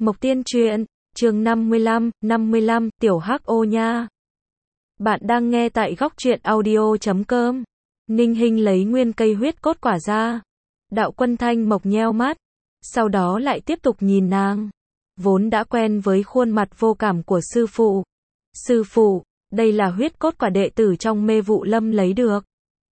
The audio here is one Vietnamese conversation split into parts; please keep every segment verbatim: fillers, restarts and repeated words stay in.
Mộc Tiên Truyện, chương năm mươi lăm, năm mươi lăm, Tiểu Hắc ô nha. Bạn đang nghe tại góc truyện audio chấm com. Ninh Hinh lấy nguyên cây huyết cốt quả ra. Đạo Quân Thanh Mộc nheo mắt, sau đó lại tiếp tục nhìn nàng. Vốn đã quen với khuôn mặt vô cảm của sư phụ. Sư phụ, đây là huyết cốt quả đệ tử trong Mê Vụ Lâm lấy được.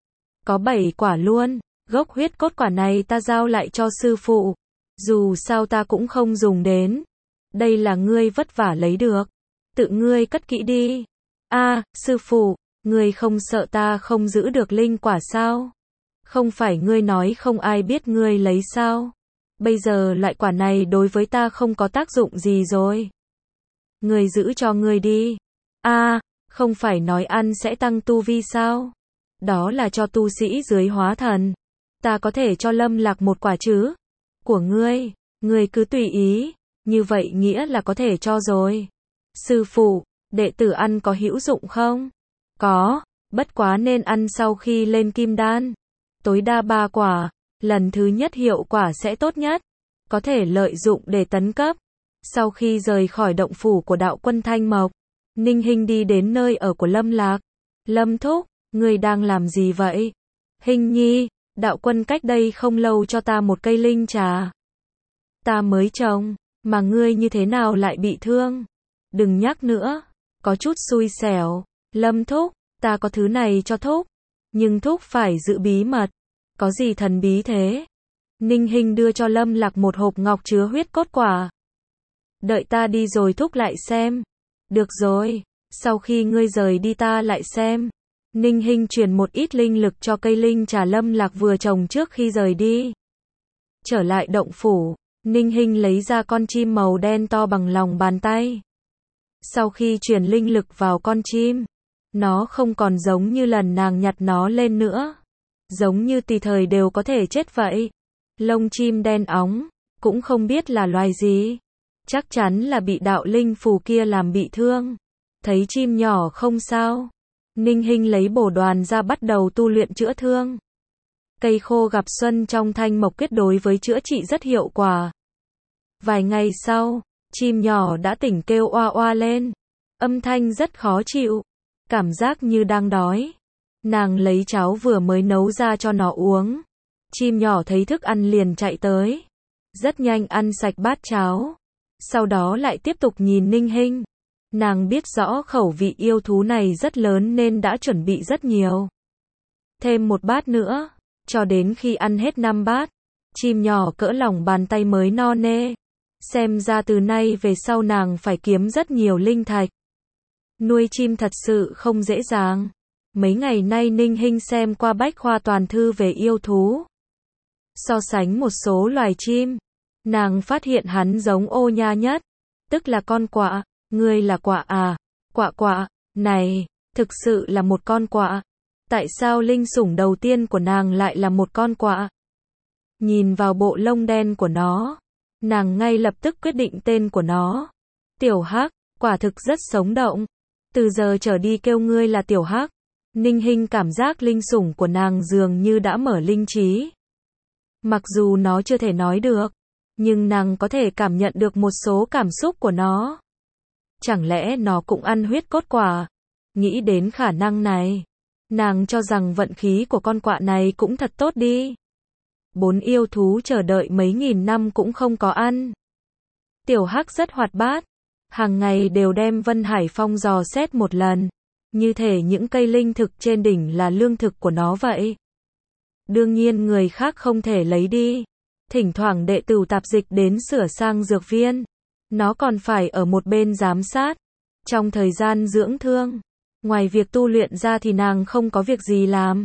Có bảy quả luôn, gốc huyết cốt quả này ta giao lại cho sư phụ. Dù sao ta cũng không dùng đến. Đây là ngươi vất vả lấy được. Tự ngươi cất kỹ đi. A, sư phụ, ngươi không sợ ta không giữ được linh quả sao? Không phải ngươi nói không ai biết ngươi lấy sao? Bây giờ loại quả này đối với ta không có tác dụng gì rồi. Ngươi giữ cho ngươi đi. A, không phải nói ăn sẽ tăng tu vi sao? Đó là cho tu sĩ dưới hóa thần. Ta có thể cho Lâm Lạc một quả chứ? Của ngươi, ngươi cứ tùy ý, như vậy nghĩa là có thể cho rồi. Sư phụ, đệ tử ăn có hữu dụng không? Có, bất quá nên ăn sau khi lên kim đan. Tối đa ba quả, lần thứ nhất hiệu quả sẽ tốt nhất, có thể lợi dụng để tấn cấp. Sau khi rời khỏi động phủ của Đạo Quân Thanh Mộc, Ninh Hinh đi đến nơi ở của Lâm Lạc. Lâm thúc, ngươi đang làm gì vậy? Hinh nhi, Đạo Quân cách đây không lâu cho ta một cây linh trà. Ta mới trồng, mà ngươi như thế nào lại bị thương? Đừng nhắc nữa, có chút xui xẻo. Lâm thúc, ta có thứ này cho thúc, nhưng thúc phải giữ bí mật. Có gì thần bí thế? Ninh Hinh đưa cho Lâm Lạc một hộp ngọc chứa huyết cốt quả. Đợi ta đi rồi thúc lại xem. Được rồi, sau khi ngươi rời đi ta lại xem. Ninh Hinh truyền một ít linh lực cho cây linh trà Lâm Lạc vừa trồng trước khi rời đi. Trở lại động phủ, Ninh Hinh lấy ra con chim màu đen to bằng lòng bàn tay. Sau khi truyền linh lực vào con chim, nó không còn giống như lần nàng nhặt nó lên nữa. Giống như tùy thời đều có thể chết vậy. Lông chim đen óng, cũng không biết là loài gì. Chắc chắn là bị đạo linh phù kia làm bị thương. Thấy chim nhỏ không sao, Ninh Hinh lấy bổ đoàn ra bắt đầu tu luyện chữa thương. Cây khô gặp xuân trong thanh mộc kết đối với chữa trị rất hiệu quả. Vài ngày sau, chim nhỏ đã tỉnh kêu oa oa lên. Âm thanh rất khó chịu, cảm giác như đang đói. Nàng lấy cháo vừa mới nấu ra cho nó uống. Chim nhỏ thấy thức ăn liền chạy tới. Rất nhanh ăn sạch bát cháo. Sau đó lại tiếp tục nhìn Ninh Hinh. Nàng biết rõ khẩu vị yêu thú này rất lớn nên đã chuẩn bị rất nhiều. Thêm một bát nữa, cho đến khi ăn hết năm bát, chim nhỏ cỡ lòng bàn tay mới no nê. Xem ra từ nay về sau nàng phải kiếm rất nhiều linh thạch. Nuôi chim thật sự không dễ dàng. Mấy ngày nay Ninh Hinh xem qua bách khoa toàn thư về yêu thú. So sánh một số loài chim, nàng phát hiện hắn giống ô nha nhất, tức là con quạ. Ngươi là quạ à? Quạ quạ, này, thực sự là một con quạ. Tại sao linh sủng đầu tiên của nàng lại là một con quạ? Nhìn vào bộ lông đen của nó, nàng ngay lập tức quyết định tên của nó. Tiểu Hắc, quả thực rất sống động. Từ giờ trở đi kêu ngươi là Tiểu Hắc. Ninh Hinh cảm giác linh sủng của nàng dường như đã mở linh trí. Mặc dù nó chưa thể nói được, nhưng nàng có thể cảm nhận được một số cảm xúc của nó. Chẳng lẽ nó cũng ăn huyết cốt quả? Nghĩ đến khả năng này, nàng cho rằng vận khí của con quạ này cũng thật tốt đi. Bốn yêu thú chờ đợi mấy nghìn năm cũng không có ăn. Tiểu Hắc rất hoạt bát, hàng ngày đều đem Vân Hải Phong dò xét một lần, như thể những cây linh thực trên đỉnh là lương thực của nó vậy. Đương nhiên người khác không thể lấy đi. Thỉnh thoảng đệ tử tạp dịch đến sửa sang dược viên, nó còn phải ở một bên giám sát. Trong thời gian dưỡng thương, ngoài việc tu luyện ra thì nàng không có việc gì làm.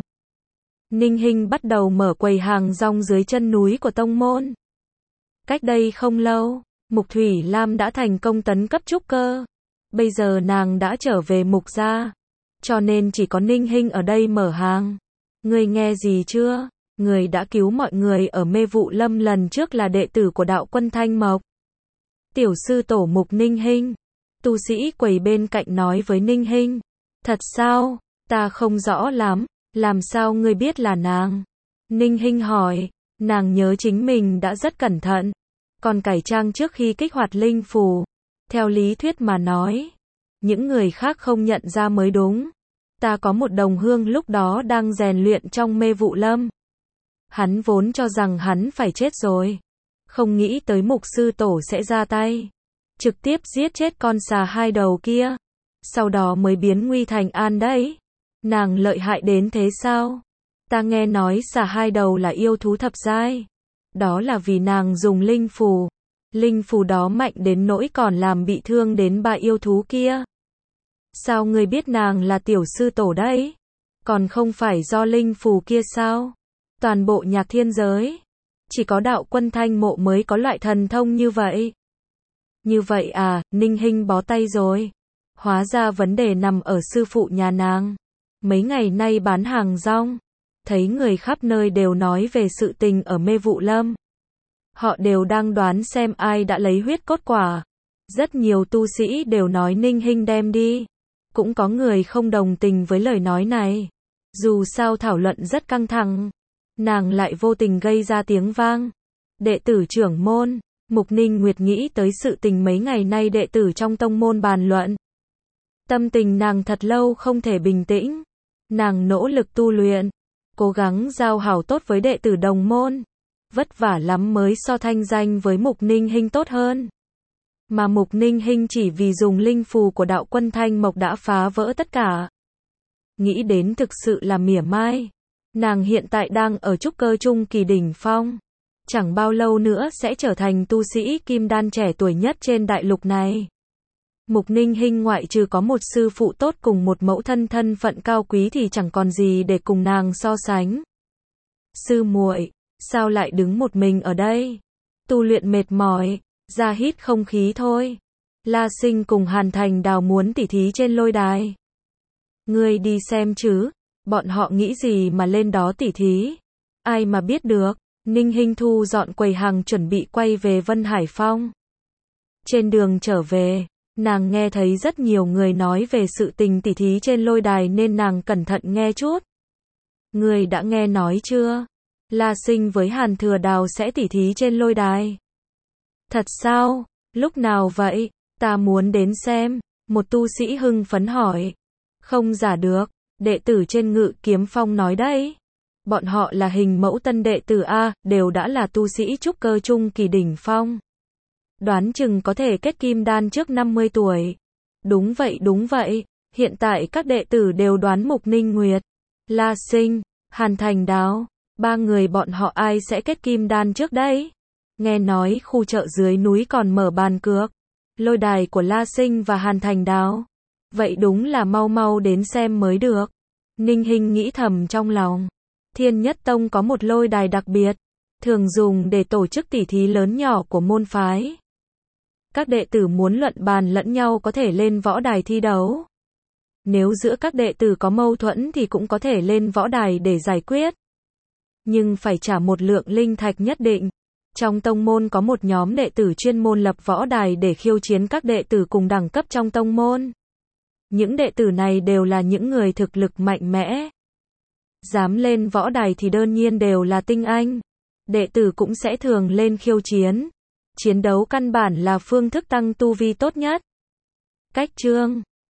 Ninh Hinh bắt đầu mở quầy hàng rong dưới chân núi của tông môn. Cách đây không lâu, Mục Thủy Lam đã thành công tấn cấp trúc cơ. Bây giờ nàng đã trở về Mục gia, cho nên chỉ có Ninh Hinh ở đây mở hàng. Ngươi nghe gì chưa? Người đã cứu mọi người ở Mê Vụ Lâm lần trước là đệ tử của Đạo Quân Thanh Mộc. Tiểu sư tổ Mục Ninh Hinh. Tu sĩ quầy bên cạnh nói với Ninh Hinh. Thật sao? Ta không rõ lắm. Làm sao ngươi biết là nàng? Ninh Hinh hỏi. Nàng nhớ chính mình đã rất cẩn thận. còn cải trang trước khi kích hoạt linh phù. Theo lý thuyết mà nói, những người khác không nhận ra mới đúng. Ta có một đồng hương lúc đó đang rèn luyện trong mê vụ lâm. Hắn vốn cho rằng hắn phải chết rồi. Không nghĩ tới mục sư tổ sẽ ra tay. Trực tiếp giết chết con xà hai đầu kia. Sau đó mới biến nguy thành an đấy. Nàng lợi hại đến thế sao? Ta nghe nói xà hai đầu là yêu thú thập giai. Đó là vì nàng dùng linh phù. Linh phù đó mạnh đến nỗi còn làm bị thương đến ba yêu thú kia. Sao ngươi biết nàng là tiểu sư tổ đấy? Còn không phải do linh phù kia sao? Toàn bộ nhạc thiên giới, chỉ có đạo quân Thanh Mộ mới có loại thần thông như vậy. Như vậy à, Ninh Hinh bó tay rồi. Hóa ra vấn đề nằm ở sư phụ nhà nàng. Mấy ngày nay bán hàng rong, thấy người khắp nơi đều nói về sự tình ở mê vụ lâm. Họ đều đang đoán xem ai đã lấy huyết cốt quả. Rất nhiều tu sĩ đều nói Ninh Hinh đem đi. Cũng có người không đồng tình với lời nói này. Dù sao thảo luận rất căng thẳng, nàng lại vô tình gây ra tiếng vang. Đệ tử trưởng môn, Mục Ninh Nguyệt nghĩ tới sự tình mấy ngày nay đệ tử trong tông môn bàn luận. Tâm tình nàng thật lâu không thể bình tĩnh. Nàng nỗ lực tu luyện, cố gắng giao hảo tốt với đệ tử đồng môn. Vất vả lắm mới so thanh danh với Mục Ninh Hinh tốt hơn. Mà Mục Ninh Hinh chỉ vì dùng linh phù của đạo quân Thanh Mộc đã phá vỡ tất cả. Nghĩ đến thực sự là mỉa mai. Nàng hiện tại đang ở trúc cơ trung kỳ đỉnh phong. Chẳng bao lâu nữa sẽ trở thành tu sĩ kim đan trẻ tuổi nhất trên đại lục này. Mục Ninh Hinh ngoại trừ có một sư phụ tốt cùng một mẫu thân thân phận cao quý thì chẳng còn gì để cùng nàng so sánh. Sư muội, sao lại đứng một mình ở đây? Tu luyện mệt mỏi, ra hít không khí thôi. La Sinh cùng Hàn Thành Đào muốn tỉ thí trên lôi đài. Ngươi đi xem chứ, bọn họ nghĩ gì mà lên đó tỉ thí? Ai mà biết được. Ninh Hinh thu dọn quầy hàng chuẩn bị quay về Vân Hải Phong. Trên đường trở về, nàng nghe thấy rất nhiều người nói về sự tình tỉ thí trên lôi đài nên nàng cẩn thận nghe chút. Ngươi đã nghe nói chưa? La Sinh với Hàn Thừa Đào sẽ tỉ thí trên lôi đài. Thật sao? Lúc nào vậy? Ta muốn đến xem. Một tu sĩ hưng phấn hỏi. Không giả được, đệ tử trên Ngự Kiếm Phong nói đấy. Bọn họ là hình mẫu tân đệ tử A, đều đã là tu sĩ trúc cơ trung kỳ đỉnh phong. Đoán chừng có thể kết kim đan trước năm mươi tuổi. Đúng vậy đúng vậy, hiện tại các đệ tử đều đoán Mục Ninh Nguyệt, La Sinh, Hàn Thành Đào, ba người bọn họ ai sẽ kết kim đan trước đấy? Nghe nói khu chợ dưới núi còn mở bàn cược. Lôi đài của La Sinh và Hàn Thành Đào. Vậy đúng là mau mau đến xem mới được. Ninh Hinh nghĩ thầm trong lòng. Thiên Nhất Tông có một lôi đài đặc biệt, thường dùng để tổ chức tỉ thí lớn nhỏ của môn phái. Các đệ tử muốn luận bàn lẫn nhau có thể lên võ đài thi đấu. Nếu giữa các đệ tử có mâu thuẫn thì cũng có thể lên võ đài để giải quyết. Nhưng phải trả một lượng linh thạch nhất định. Trong tông môn có một nhóm đệ tử chuyên môn lập võ đài để khiêu chiến các đệ tử cùng đẳng cấp trong tông môn. Những đệ tử này đều là những người thực lực mạnh mẽ. Dám lên võ đài thì đơn nhiên đều là tinh anh. Đệ tử cũng sẽ thường lên khiêu chiến. Chiến đấu căn bản là phương thức tăng tu vi tốt nhất. Cách chương